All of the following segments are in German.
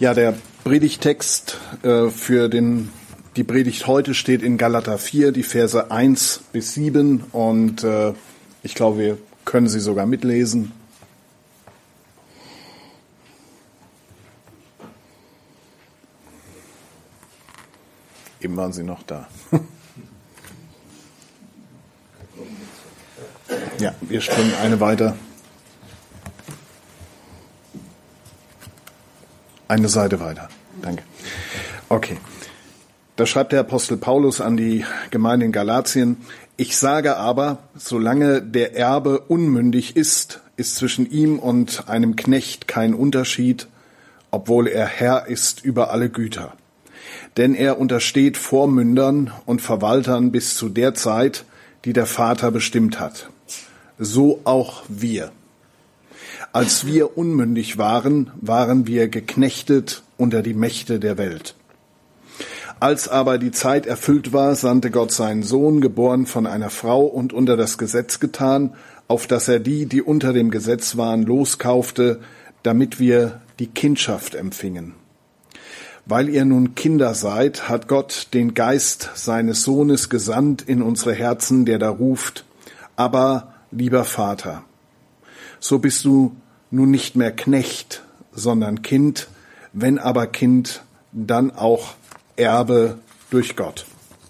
Ja, der Predigtext für die Predigt heute steht in Galater 4, die Verse 1 bis 7 und ich glaube, wir können sie sogar mitlesen. Eben waren sie noch da. Ja, wir springen eine weiter. Eine Seite weiter. Danke. Okay. Da schreibt der Apostel Paulus an die Gemeinde in Galatien: Ich sage aber, solange der Erbe unmündig ist, ist zwischen ihm und einem Knecht kein Unterschied, obwohl er Herr ist über alle Güter. Denn er untersteht Vormündern und Verwaltern bis zu der Zeit, die der Vater bestimmt hat. So auch wir. Als wir unmündig waren, waren wir geknechtet unter die Mächte der Welt. Als aber die Zeit erfüllt war, sandte Gott seinen Sohn, geboren von einer Frau und unter das Gesetz getan, auf dass er die unter dem Gesetz waren, loskaufte, damit wir die Kindschaft empfingen. Weil ihr nun Kinder seid, hat Gott den Geist seines Sohnes gesandt in unsere Herzen, der da ruft: Aber, lieber Vater. So bist du nun nicht mehr Knecht, sondern Kind, wenn aber Kind, dann auch Erbe durch Gott.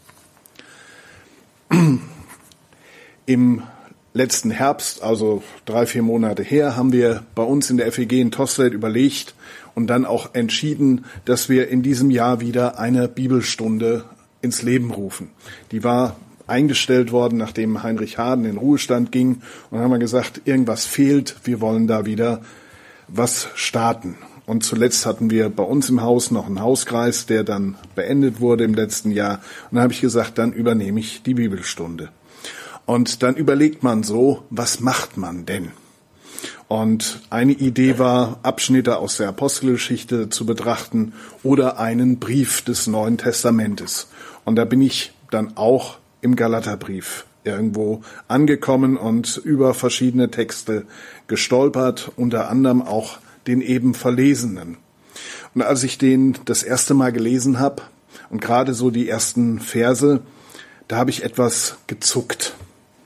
Im letzten Herbst, also 3-4 Monate her, haben wir bei uns in der FEG in Tostedt überlegt und dann auch entschieden, dass wir in diesem Jahr wieder eine Bibelstunde ins Leben rufen. Die war eingestellt worden, nachdem Heinrich Harden in Ruhestand ging. Und dann haben wir gesagt, irgendwas fehlt, wir wollen da wieder was starten. Und zuletzt hatten wir bei uns im Haus noch einen Hauskreis, der dann beendet wurde im letzten Jahr. Und dann habe ich gesagt, dann übernehme ich die Bibelstunde. Und dann überlegt man so, was macht man denn? Und eine Idee war, Abschnitte aus der Apostelgeschichte zu betrachten oder einen Brief des Neuen Testamentes. Und da bin ich dann auch im Galaterbrief irgendwo angekommen und über verschiedene Texte gestolpert, unter anderem auch den eben Verlesenen. Und als ich den das erste Mal gelesen habe und gerade so die ersten Verse, da habe ich etwas gezuckt.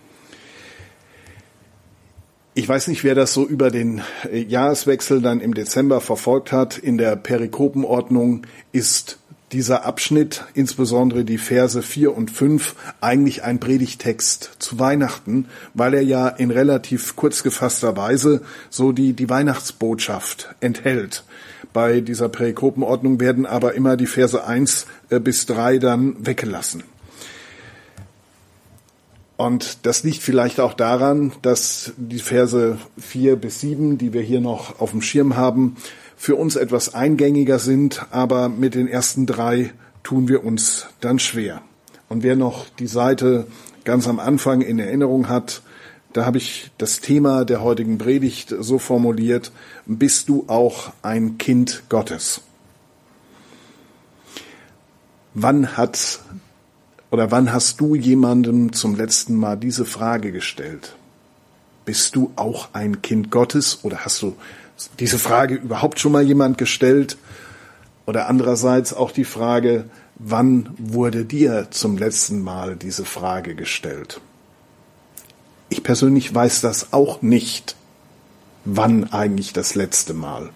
Ich weiß nicht, wer das so über den Jahreswechsel dann im Dezember verfolgt hat. In der Perikopenordnung ist dieser Abschnitt, insbesondere die Verse 4 und 5, eigentlich ein Predigtext zu Weihnachten, weil er ja in relativ kurz gefasster Weise so die Weihnachtsbotschaft enthält. Bei dieser Perikopenordnung werden aber immer die Verse 1 bis 3 dann weggelassen. Und das liegt vielleicht auch daran, dass die Verse 4 bis 7, die wir hier noch auf dem Schirm haben, für uns etwas eingängiger sind, aber mit den ersten 3 tun wir uns dann schwer. Und wer noch die Seite ganz am Anfang in Erinnerung hat, da habe ich das Thema der heutigen Predigt so formuliert: Bist du auch ein Kind Gottes? Wann hast du jemandem zum letzten Mal diese Frage gestellt? Bist du auch ein Kind Gottes? Oder hast du diese Frage überhaupt schon mal jemand gestellt? Oder andererseits auch die Frage, wann wurde dir zum letzten Mal diese Frage gestellt? Ich persönlich weiß das auch nicht, wann eigentlich das letzte Mal.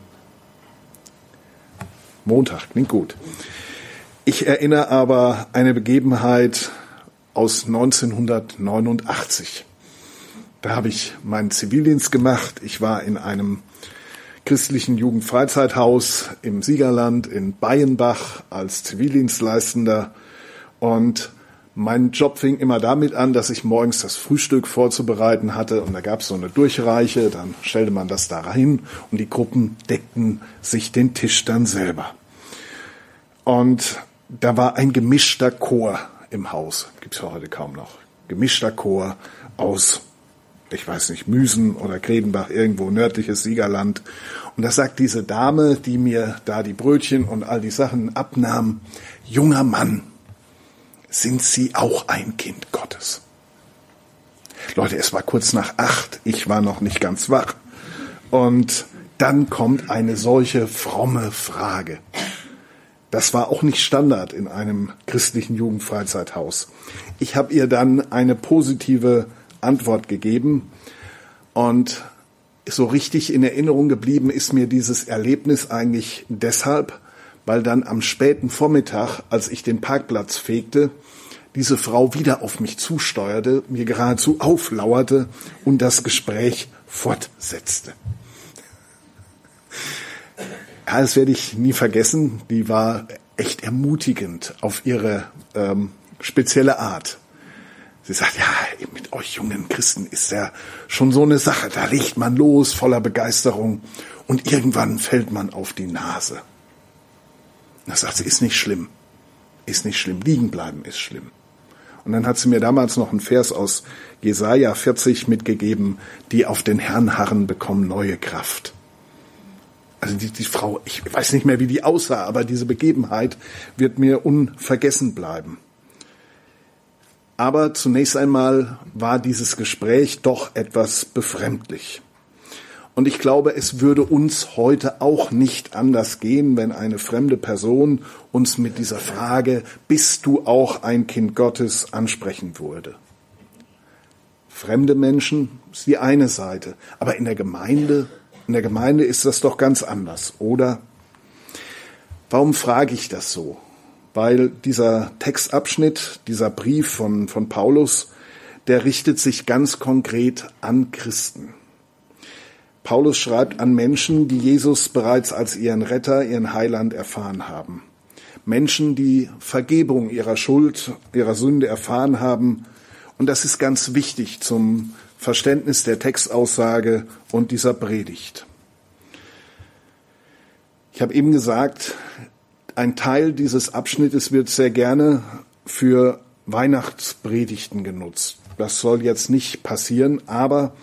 Montag, klingt gut. Ich erinnere aber eine Begebenheit aus 1989. Da habe ich meinen Zivildienst gemacht. Ich war in einem christlichen Jugendfreizeithaus im Siegerland in Bayenbach als Zivildienstleistender. Und mein Job fing immer damit an, dass ich morgens das Frühstück vorzubereiten hatte. Und da gab es so eine Durchreiche, dann stellte man das da rein und die Gruppen deckten sich den Tisch dann selber. Und da war ein gemischter Chor im Haus. Gibt's ja heute kaum noch. Gemischter Chor aus, ich weiß nicht, Müsen oder Gredenbach, irgendwo nördliches Siegerland. Und da sagt diese Dame, die mir da die Brötchen und all die Sachen abnahm: Junger Mann, sind Sie auch ein Kind Gottes? Leute, es war kurz nach 8, ich war noch nicht ganz wach. Und dann kommt eine solche fromme Frage. Das war auch nicht Standard in einem christlichen Jugendfreizeithaus. Ich habe ihr dann eine positive Antwort gegeben und so richtig in Erinnerung geblieben ist mir dieses Erlebnis eigentlich deshalb, weil dann am späten Vormittag, als ich den Parkplatz fegte, diese Frau wieder auf mich zusteuerte, mir geradezu auflauerte und das Gespräch fortsetzte. Ja, das werde ich nie vergessen. Die war echt ermutigend auf ihre spezielle Art. Sie sagt, ja, mit euch jungen Christen ist ja schon so eine Sache. Da legt man los voller Begeisterung und irgendwann fällt man auf die Nase. Da sagt sie, ist nicht schlimm. Ist nicht schlimm. Liegen bleiben ist schlimm. Und dann hat sie mir damals noch einen Vers aus Jesaja 40 mitgegeben, die auf den Herrn harren, bekommen neue Kraft. Also die Frau, ich weiß nicht mehr, wie die aussah, aber diese Begebenheit wird mir unvergessen bleiben. Aber zunächst einmal war dieses Gespräch doch etwas befremdlich. Und ich glaube, es würde uns heute auch nicht anders gehen, wenn eine fremde Person uns mit dieser Frage, bist du auch ein Kind Gottes, ansprechen würde. Fremde Menschen ist die eine Seite, aber in der Gemeinde ist das doch ganz anders, oder? Warum frage ich das so? Weil dieser Textabschnitt, dieser Brief von Paulus, der richtet sich ganz konkret an Christen. Paulus schreibt an Menschen, die Jesus bereits als ihren Retter, ihren Heiland erfahren haben. Menschen, die Vergebung ihrer Schuld, ihrer Sünde erfahren haben. Und das ist ganz wichtig zum Verständnis der Textaussage und dieser Predigt. Ich habe eben gesagt, ein Teil dieses Abschnittes wird sehr gerne für Weihnachtspredigten genutzt. Das soll jetzt nicht passieren, aber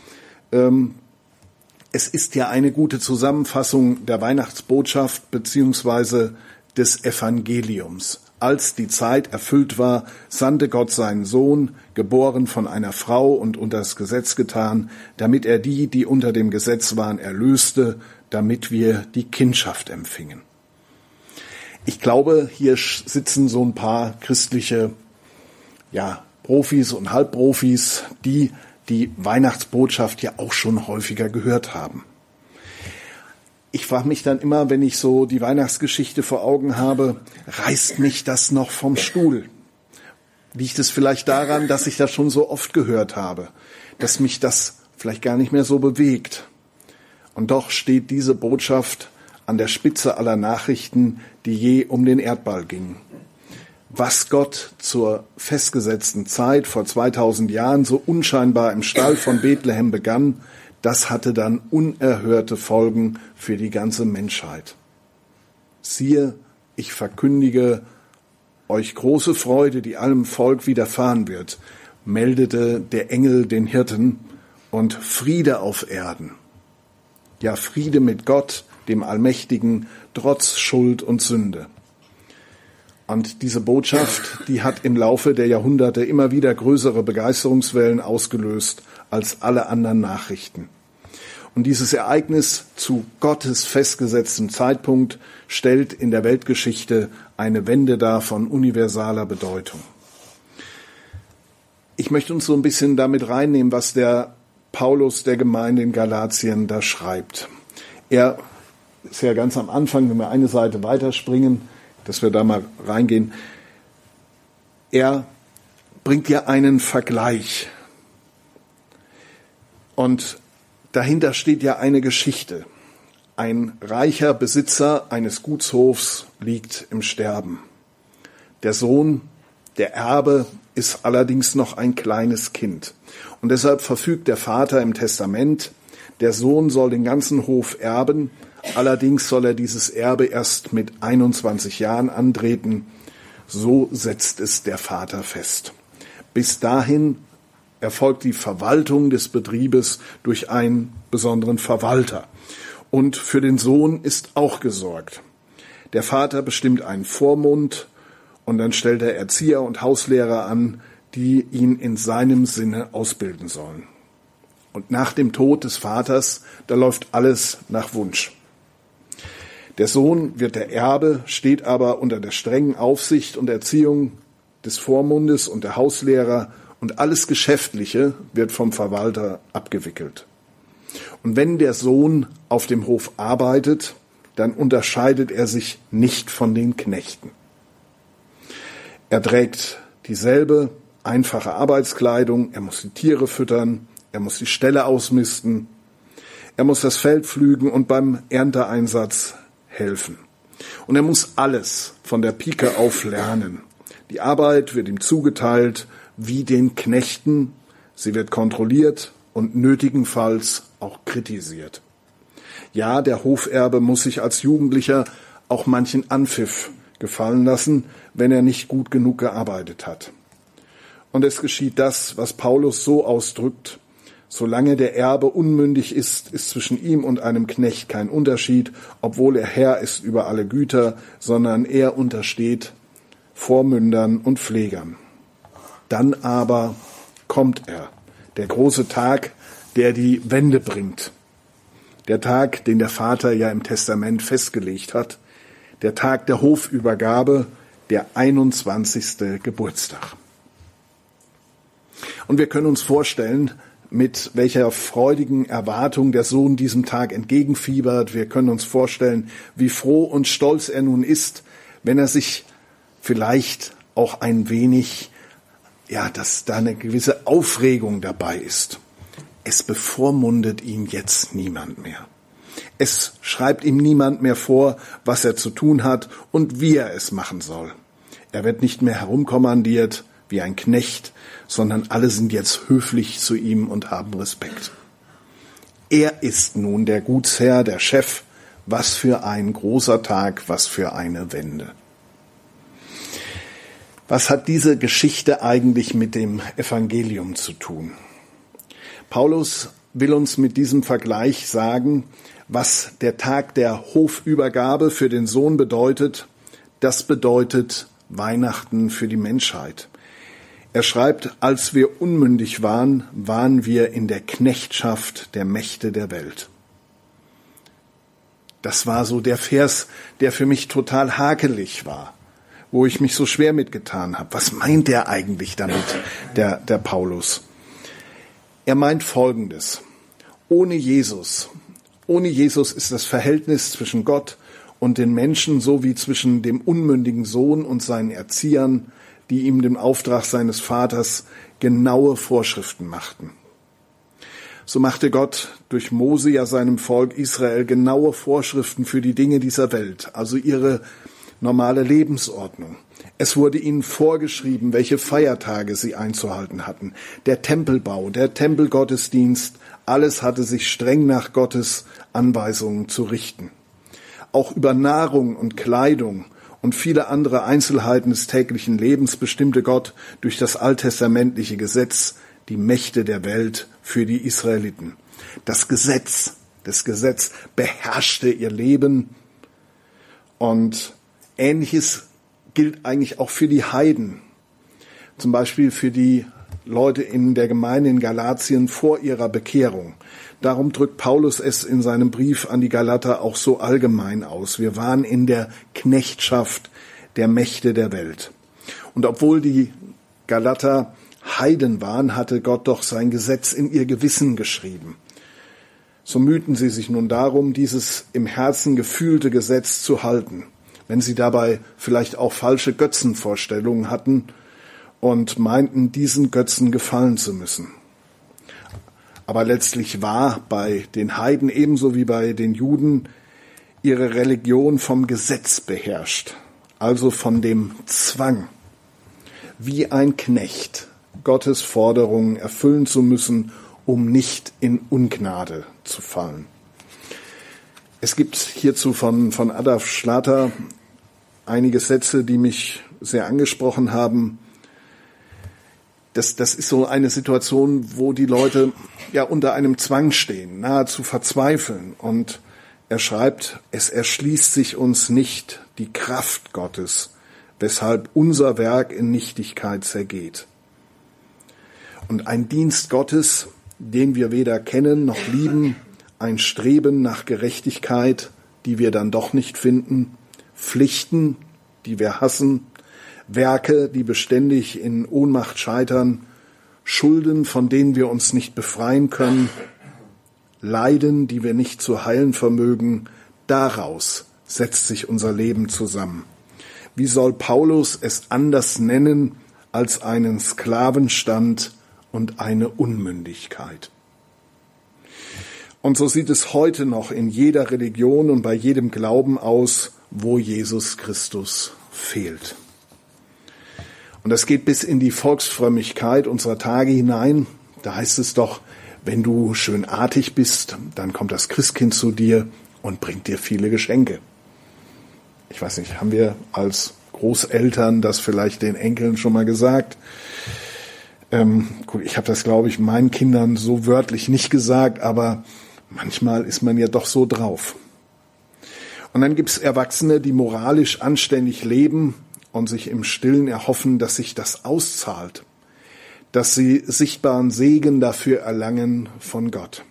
es ist ja eine gute Zusammenfassung der Weihnachtsbotschaft beziehungsweise des Evangeliums. Als die Zeit erfüllt war, sandte Gott seinen Sohn, geboren von einer Frau und unter das Gesetz getan, damit er die unter dem Gesetz waren, erlöste, damit wir die Kindschaft empfingen. Ich glaube, hier sitzen so ein paar christliche Profis und Halbprofis, die Weihnachtsbotschaft ja auch schon häufiger gehört haben. Ich frage mich dann immer, wenn ich so die Weihnachtsgeschichte vor Augen habe, reißt mich das noch vom Stuhl? Liegt es vielleicht daran, dass ich das schon so oft gehört habe, dass mich das vielleicht gar nicht mehr so bewegt? Und doch steht diese Botschaft an der Spitze aller Nachrichten, die je um den Erdball gingen. Was Gott zur festgesetzten Zeit vor 2000 Jahren so unscheinbar im Stall von Bethlehem begann, das hatte dann unerhörte Folgen für die ganze Menschheit. Siehe, ich verkündige euch große Freude, die allem Volk widerfahren wird, meldete der Engel den Hirten, und Friede auf Erden. Ja, Friede mit Gott, dem Allmächtigen, trotz Schuld und Sünde. Und diese Botschaft, die hat im Laufe der Jahrhunderte immer wieder größere Begeisterungswellen ausgelöst als alle anderen Nachrichten. Und dieses Ereignis zu Gottes festgesetztem Zeitpunkt stellt in der Weltgeschichte eine Wende dar von universaler Bedeutung. Ich möchte uns so ein bisschen damit reinnehmen, was der Paulus der Gemeinde in Galatien da schreibt. Er ist ja ganz am Anfang, wenn wir eine Seite weiterspringen, dass wir da mal reingehen. Er bringt ja einen Vergleich. Und dahinter steht ja eine Geschichte. Ein reicher Besitzer eines Gutshofs liegt im Sterben. Der Sohn, der Erbe, ist allerdings noch ein kleines Kind. Und deshalb verfügt der Vater im Testament, der Sohn soll den ganzen Hof erben, allerdings soll er dieses Erbe erst mit 21 Jahren antreten. So setzt es der Vater fest. Bis dahin erfolgt die Verwaltung des Betriebes durch einen besonderen Verwalter. Und für den Sohn ist auch gesorgt. Der Vater bestimmt einen Vormund und dann stellt er Erzieher und Hauslehrer an, die ihn in seinem Sinne ausbilden sollen. Und nach dem Tod des Vaters, da läuft alles nach Wunsch. Der Sohn wird der Erbe, steht aber unter der strengen Aufsicht und Erziehung des Vormundes und der Hauslehrer, und alles Geschäftliche wird vom Verwalter abgewickelt. Und wenn der Sohn auf dem Hof arbeitet, dann unterscheidet er sich nicht von den Knechten. Er trägt dieselbe einfache Arbeitskleidung, er muss die Tiere füttern, er muss die Ställe ausmisten, er muss das Feld pflügen und beim Ernteeinsatz helfen. Und er muss alles von der Pike auf lernen. Die Arbeit wird ihm zugeteilt wie den Knechten, sie wird kontrolliert und nötigenfalls auch kritisiert. Ja, der Hoferbe muss sich als Jugendlicher auch manchen Anpfiff gefallen lassen, wenn er nicht gut genug gearbeitet hat. Und es geschieht das, was Paulus so ausdrückt: Solange der Erbe unmündig ist, ist zwischen ihm und einem Knecht kein Unterschied, obwohl er Herr ist über alle Güter, sondern er untersteht Vormündern und Pflegern. Dann aber kommt er, der große Tag, der die Wende bringt. Der Tag, den der Vater ja im Testament festgelegt hat. Der Tag der Hofübergabe, der 21. Geburtstag. Und wir können uns vorstellen, mit welcher freudigen Erwartung der Sohn diesem Tag entgegenfiebert. Wir können uns vorstellen, wie froh und stolz er nun ist, wenn er sich vielleicht auch ein wenig, dass da eine gewisse Aufregung dabei ist. Es bevormundet ihn jetzt niemand mehr. Es schreibt ihm niemand mehr vor, was er zu tun hat und wie er es machen soll. Er wird nicht mehr herumkommandiert wie ein Knecht, sondern alle sind jetzt höflich zu ihm und haben Respekt. Er ist nun der Gutsherr, der Chef. Was für ein großer Tag, was für eine Wende. Was hat diese Geschichte eigentlich mit dem Evangelium zu tun? Paulus will uns mit diesem Vergleich sagen, was der Tag der Hofübergabe für den Sohn bedeutet. Das bedeutet Weihnachten für die Menschheit. Er schreibt, als wir unmündig waren, waren wir in der Knechtschaft der Mächte der Welt. Das war so der Vers, der für mich total hakelig war, wo ich mich so schwer mitgetan habe. Was meint er eigentlich damit, der Paulus? Er meint Folgendes: Ohne Jesus ist das Verhältnis zwischen Gott und den Menschen so wie zwischen dem unmündigen Sohn und seinen Erziehern, die ihm dem Auftrag seines Vaters genaue Vorschriften machten. So machte Gott durch Mose ja seinem Volk Israel genaue Vorschriften für die Dinge dieser Welt, also ihre normale Lebensordnung. Es wurde ihnen vorgeschrieben, welche Feiertage sie einzuhalten hatten. Der Tempelbau, der Tempelgottesdienst, alles hatte sich streng nach Gottes Anweisungen zu richten. Auch über Nahrung und Kleidung und viele andere Einzelheiten des täglichen Lebens bestimmte Gott durch das alttestamentliche Gesetz die Mächte der Welt für die Israeliten. Das Gesetz beherrschte ihr Leben, und Ähnliches gilt eigentlich auch für die Heiden. Zum Beispiel für die Leute in der Gemeinde in Galatien vor ihrer Bekehrung. Darum drückt Paulus es in seinem Brief an die Galater auch so allgemein aus. Wir waren in der Knechtschaft der Mächte der Welt. Und obwohl die Galater Heiden waren, hatte Gott doch sein Gesetz in ihr Gewissen geschrieben. So mühten sie sich nun darum, dieses im Herzen gefühlte Gesetz zu halten, wenn sie dabei vielleicht auch falsche Götzenvorstellungen hatten und meinten, diesen Götzen gefallen zu müssen. Aber letztlich war bei den Heiden ebenso wie bei den Juden ihre Religion vom Gesetz beherrscht, also von dem Zwang, wie ein Knecht Gottes Forderungen erfüllen zu müssen, um nicht in Ungnade zu fallen. Es gibt hierzu von Adolf Schlatter einige Sätze, die mich sehr angesprochen haben. Das ist so eine Situation, wo die Leute ja unter einem Zwang stehen, nahezu verzweifeln. Und er schreibt, es erschließt sich uns nicht die Kraft Gottes, weshalb unser Werk in Nichtigkeit zergeht. Und ein Dienst Gottes den wir weder kennen noch lieben, ein Streben nach Gerechtigkeit, die wir dann doch nicht finden, Pflichten, die wir hassen, Werke, die beständig in Ohnmacht scheitern, Schulden, von denen wir uns nicht befreien können, Leiden, die wir nicht zu heilen vermögen, daraus setzt sich unser Leben zusammen. Wie soll Paulus es anders nennen als einen Sklavenstand und eine Unmündigkeit? Und so sieht es heute noch in jeder Religion und bei jedem Glauben aus, wo Jesus Christus fehlt. Und das geht bis in die Volksfrömmigkeit unserer Tage hinein. Da heißt es doch, wenn du schön artig bist, dann kommt das Christkind zu dir und bringt dir viele Geschenke. Ich weiß nicht, haben wir als Großeltern das vielleicht den Enkeln schon mal gesagt? Gut, ich habe das, glaube ich, meinen Kindern so wörtlich nicht gesagt, aber manchmal ist man ja doch so drauf. Und dann gibt es Erwachsene, die moralisch anständig leben und sich im Stillen erhoffen, dass sich das auszahlt, dass sie sichtbaren Segen dafür erlangen von Gott.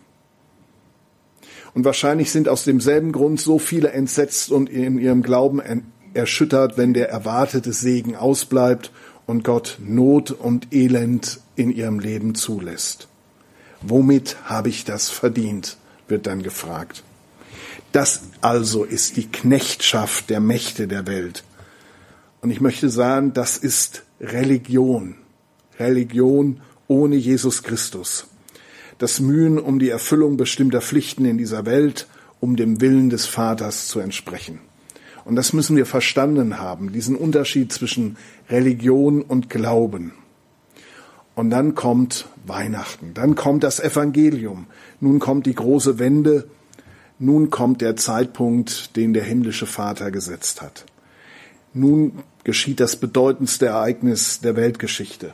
Und wahrscheinlich sind aus demselben Grund so viele entsetzt und in ihrem Glauben erschüttert, wenn der erwartete Segen ausbleibt und Gott Not und Elend in ihrem Leben zulässt. Womit habe ich das verdient, wird dann gefragt. Das also ist die Knechtschaft der Mächte der Welt. Und ich möchte sagen, das ist Religion. Religion ohne Jesus Christus. Das Mühen um die Erfüllung bestimmter Pflichten in dieser Welt, um dem Willen des Vaters zu entsprechen. Und das müssen wir verstanden haben, diesen Unterschied zwischen Religion und Glauben. Und dann kommt Weihnachten, dann kommt das Evangelium, nun kommt die große Wende, nun kommt der Zeitpunkt, den der himmlische Vater gesetzt hat. Nun geschieht das bedeutendste Ereignis der Weltgeschichte.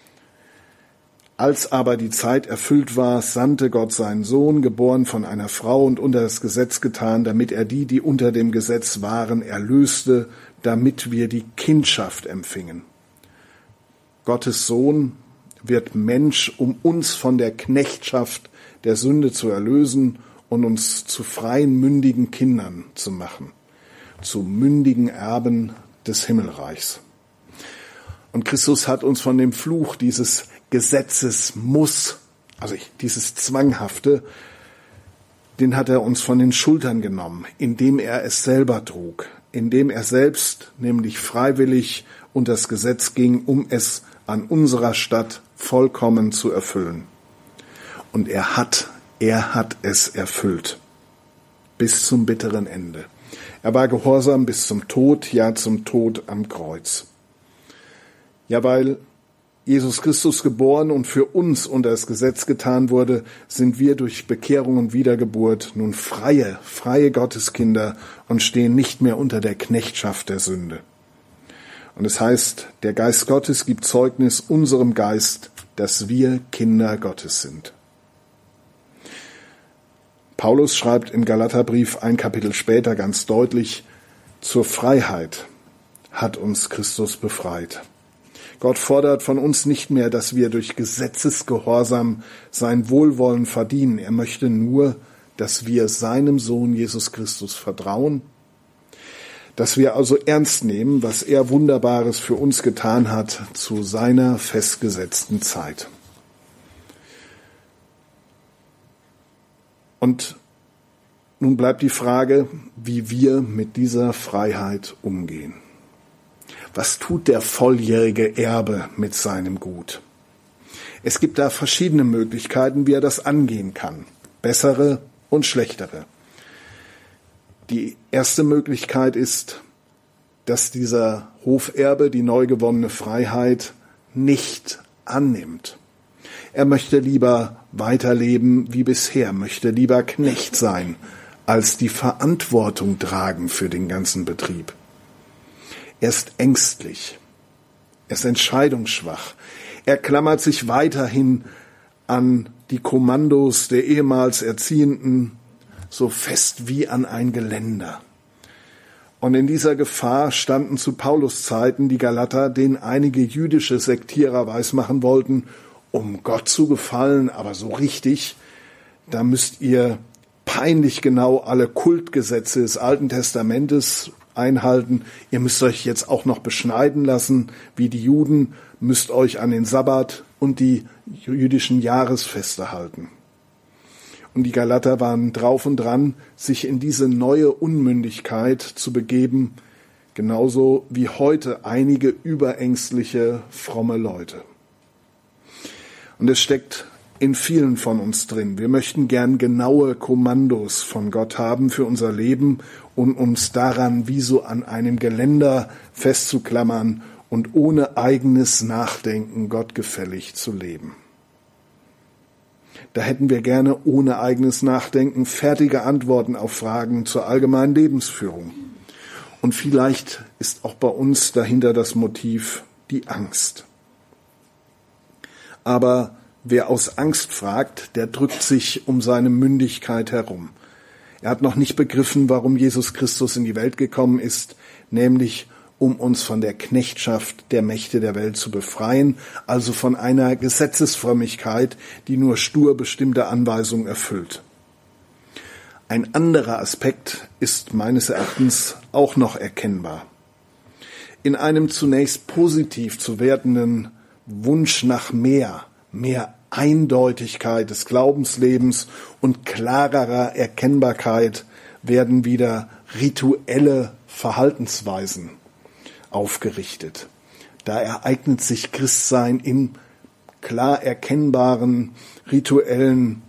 Als aber die Zeit erfüllt war, sandte Gott seinen Sohn, geboren von einer Frau und unter das Gesetz getan, damit er die, die unter dem Gesetz waren, erlöste, damit wir die Kindschaft empfingen. Gottes Sohn wird Mensch, um uns von der Knechtschaft der Sünde zu erlösen und uns zu freien, mündigen Kindern zu machen, zu mündigen Erben des Himmelreichs. Und Christus hat uns von dem Fluch dieses Gesetzes muss, also dieses Zwanghafte, den hat er uns von den Schultern genommen, indem er es selber trug, indem er selbst nämlich freiwillig unter das Gesetz ging, um es an unserer Stadt vollkommen zu erfüllen. Und er hat es erfüllt, bis zum bitteren Ende. Er war gehorsam bis zum Tod, ja zum Tod am Kreuz. Ja, weil Jesus Christus geboren und für uns unter das Gesetz getan wurde, sind wir durch Bekehrung und Wiedergeburt nun freie Gotteskinder und stehen nicht mehr unter der Knechtschaft der Sünde. Und es heißt, der Geist Gottes gibt Zeugnis unserem Geist, dass wir Kinder Gottes sind. Paulus schreibt im Galaterbrief ein Kapitel später ganz deutlich, zur Freiheit hat uns Christus befreit. Gott fordert von uns nicht mehr, dass wir durch Gesetzesgehorsam sein Wohlwollen verdienen. Er möchte nur, dass wir seinem Sohn Jesus Christus vertrauen, dass wir also ernst nehmen, was er Wunderbares für uns getan hat zu seiner festgesetzten Zeit. Und nun bleibt die Frage, wie wir mit dieser Freiheit umgehen. Was tut der volljährige Erbe mit seinem Gut? Es gibt da verschiedene Möglichkeiten, wie er das angehen kann. Bessere und schlechtere. Die erste Möglichkeit ist, dass dieser Hoferbe die neu gewonnene Freiheit nicht annimmt. Er möchte lieber weiterleben wie bisher, möchte lieber Knecht sein, als die Verantwortung tragen für den ganzen Betrieb. Er ist ängstlich, er ist entscheidungsschwach, er klammert sich weiterhin an die Kommandos der ehemals Erziehenden, so fest wie an ein Geländer. Und in dieser Gefahr standen zu Paulus Zeiten die Galater, denen einige jüdische Sektierer weismachen wollten, um Gott zu gefallen, aber so richtig, da müsst ihr peinlich genau alle Kultgesetze des Alten Testamentes einhalten. Ihr müsst euch jetzt auch noch beschneiden lassen, wie die Juden, müsst euch an den Sabbat und die jüdischen Jahresfeste halten. Und die Galater waren drauf und dran, sich in diese neue Unmündigkeit zu begeben, genauso wie heute einige überängstliche, fromme Leute. Und es steckt in vielen von uns drin. Wir möchten gern genaue Kommandos von Gott haben für unser Leben und uns daran wie so an einem Geländer festzuklammern und ohne eigenes Nachdenken gottgefällig zu leben. Da hätten wir gerne ohne eigenes Nachdenken fertige Antworten auf Fragen zur allgemeinen Lebensführung. Und vielleicht ist auch bei uns dahinter das Motiv die Angst. Aber wer aus Angst fragt, der drückt sich um seine Mündigkeit herum. Er hat noch nicht begriffen, warum Jesus Christus in die Welt gekommen ist, nämlich um uns von der Knechtschaft der Mächte der Welt zu befreien, also von einer Gesetzesfrömmigkeit, die nur stur bestimmte Anweisungen erfüllt. Ein anderer Aspekt ist meines Erachtens auch noch erkennbar. In einem zunächst positiv zu wertenden Wunsch nach mehr Eindeutigkeit des Glaubenslebens und klarerer Erkennbarkeit werden wieder rituelle Verhaltensweisen aufgerichtet. Da ereignet sich Christsein in klar erkennbaren rituellen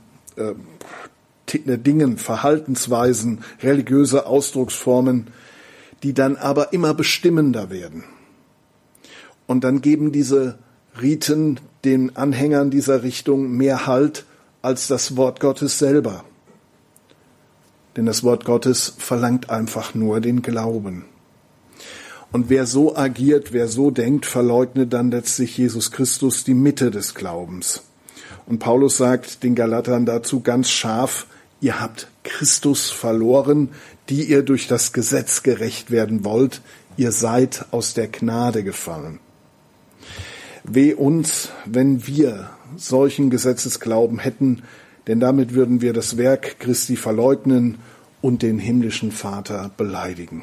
Dingen, Verhaltensweisen, religiöse Ausdrucksformen, die dann aber immer bestimmender werden. Und dann geben diese Riten den Anhängern dieser Richtung mehr Halt als das Wort Gottes selber. Denn das Wort Gottes verlangt einfach nur den Glauben. Und wer so agiert, wer so denkt, verleugnet dann letztlich Jesus Christus, die Mitte des Glaubens. Und Paulus sagt den Galatern dazu ganz scharf: Ihr habt Christus verloren, die ihr durch das Gesetz gerecht werden wollt. Ihr seid aus der Gnade gefallen. Weh uns, wenn wir solchen Gesetzesglauben hätten, denn damit würden wir das Werk Christi verleugnen und den himmlischen Vater beleidigen.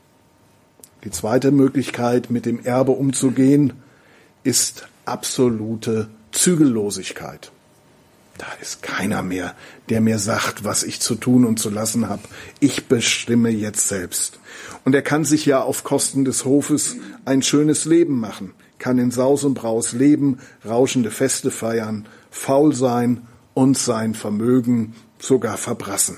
Die zweite Möglichkeit, mit dem Erbe umzugehen, ist absolute Zügellosigkeit. Da ist keiner mehr, der mir sagt, was ich zu tun und zu lassen habe. Ich bestimme jetzt selbst. Und er kann sich ja auf Kosten des Hofes ein schönes Leben machen, kann in Saus und Braus leben, rauschende Feste feiern, faul sein und sein Vermögen sogar verbrassen.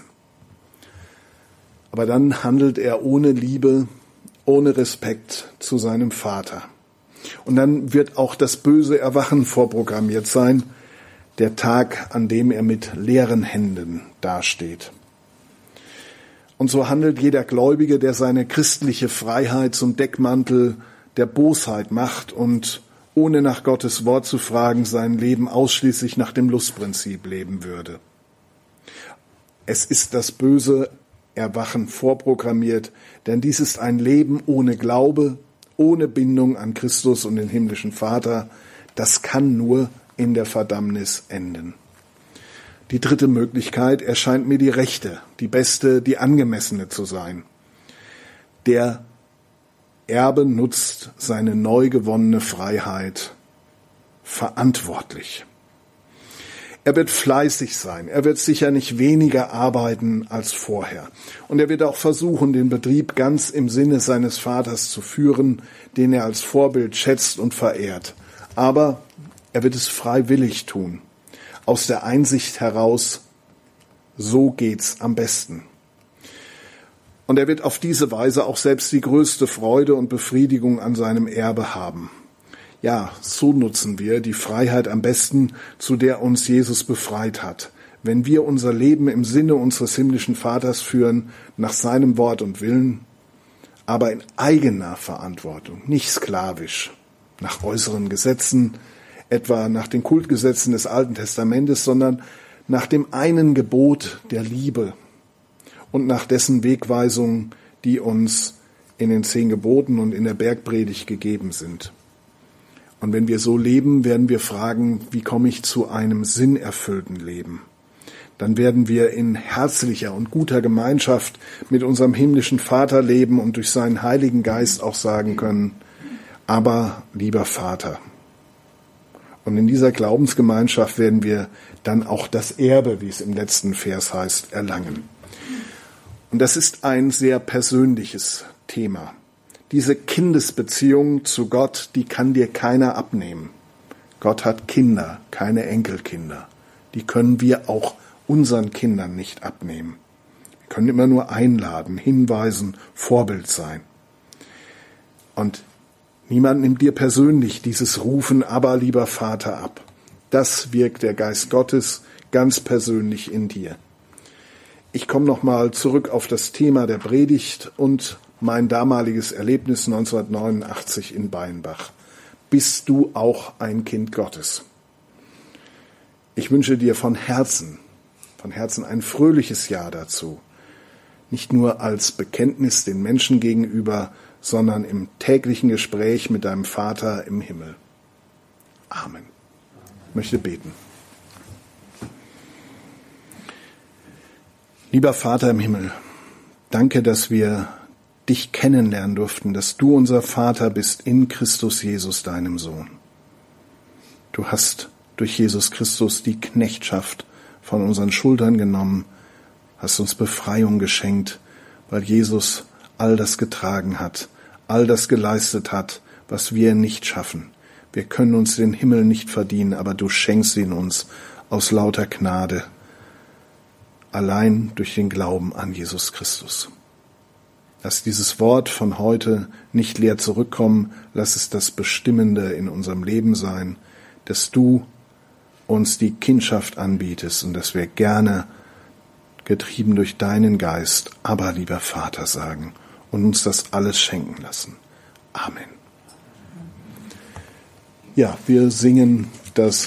Aber dann handelt er ohne Liebe, ohne Respekt zu seinem Vater. Und dann wird auch das böse Erwachen vorprogrammiert sein, der Tag, an dem er mit leeren Händen dasteht. Und so handelt jeder Gläubige, der seine christliche Freiheit zum Deckmantel der Bosheit macht und ohne nach Gottes Wort zu fragen, sein Leben ausschließlich nach dem Lustprinzip leben würde. Es ist das böse Erwachen vorprogrammiert, denn dies ist ein Leben ohne Glaube, ohne Bindung an Christus und den himmlischen Vater. Das kann nur in der Verdammnis enden. Die dritte Möglichkeit erscheint mir die rechte, die beste, die angemessene zu sein. Der Erbe nutzt seine neu gewonnene Freiheit verantwortlich. Er wird fleißig sein. Er wird sicher nicht weniger arbeiten als vorher. Und er wird auch versuchen, den Betrieb ganz im Sinne seines Vaters zu führen, den er als Vorbild schätzt und verehrt. Aber er wird es freiwillig tun. Aus der Einsicht heraus, so geht's am besten. Und er wird auf diese Weise auch selbst die größte Freude und Befriedigung an seinem Erbe haben. Ja, so nutzen wir die Freiheit am besten, zu der uns Jesus befreit hat, wenn wir unser Leben im Sinne unseres himmlischen Vaters führen, nach seinem Wort und Willen, aber in eigener Verantwortung, nicht sklavisch, nach äußeren Gesetzen, etwa nach den Kultgesetzen des Alten Testamentes, sondern nach dem einen Gebot der Liebe und nach dessen Wegweisungen, die uns in den 10 Geboten und in der Bergpredigt gegeben sind. Und wenn wir so leben, werden wir fragen, wie komme ich zu einem sinnerfüllten Leben? Dann werden wir in herzlicher und guter Gemeinschaft mit unserem himmlischen Vater leben und durch seinen Heiligen Geist auch sagen können, aber lieber Vater. Und in dieser Glaubensgemeinschaft werden wir dann auch das Erbe, wie es im letzten Vers heißt, erlangen. Und das ist ein sehr persönliches Thema. Diese Kindesbeziehung zu Gott, die kann dir keiner abnehmen. Gott hat Kinder, keine Enkelkinder. Die können wir auch unseren Kindern nicht abnehmen. Wir können immer nur einladen, hinweisen, Vorbild sein. Und niemand nimmt dir persönlich dieses Rufen, aber lieber Vater, ab. Das wirkt der Geist Gottes ganz persönlich in dir. Ich komme nochmal zurück auf das Thema der Predigt und mein damaliges Erlebnis 1989 in Beinbach. Bist du auch ein Kind Gottes? Ich wünsche dir von Herzen ein fröhliches Ja dazu. Nicht nur als Bekenntnis den Menschen gegenüber, sondern im täglichen Gespräch mit deinem Vater im Himmel. Amen. Ich möchte beten. Lieber Vater im Himmel, danke, dass wir dich kennenlernen durften, dass du unser Vater bist in Christus Jesus, deinem Sohn. Du hast durch Jesus Christus die Knechtschaft von unseren Schultern genommen, hast uns Befreiung geschenkt, weil Jesus all das getragen hat, all das geleistet hat, was wir nicht schaffen. Wir können uns den Himmel nicht verdienen, aber du schenkst ihn uns aus lauter Gnade, allein durch den Glauben an Jesus Christus. Lass dieses Wort von heute nicht leer zurückkommen, lass es das Bestimmende in unserem Leben sein, dass du uns die Kindschaft anbietest und dass wir gerne, getrieben durch deinen Geist, aber lieber Vater sagen und uns das alles schenken lassen. Amen. Ja, wir singen das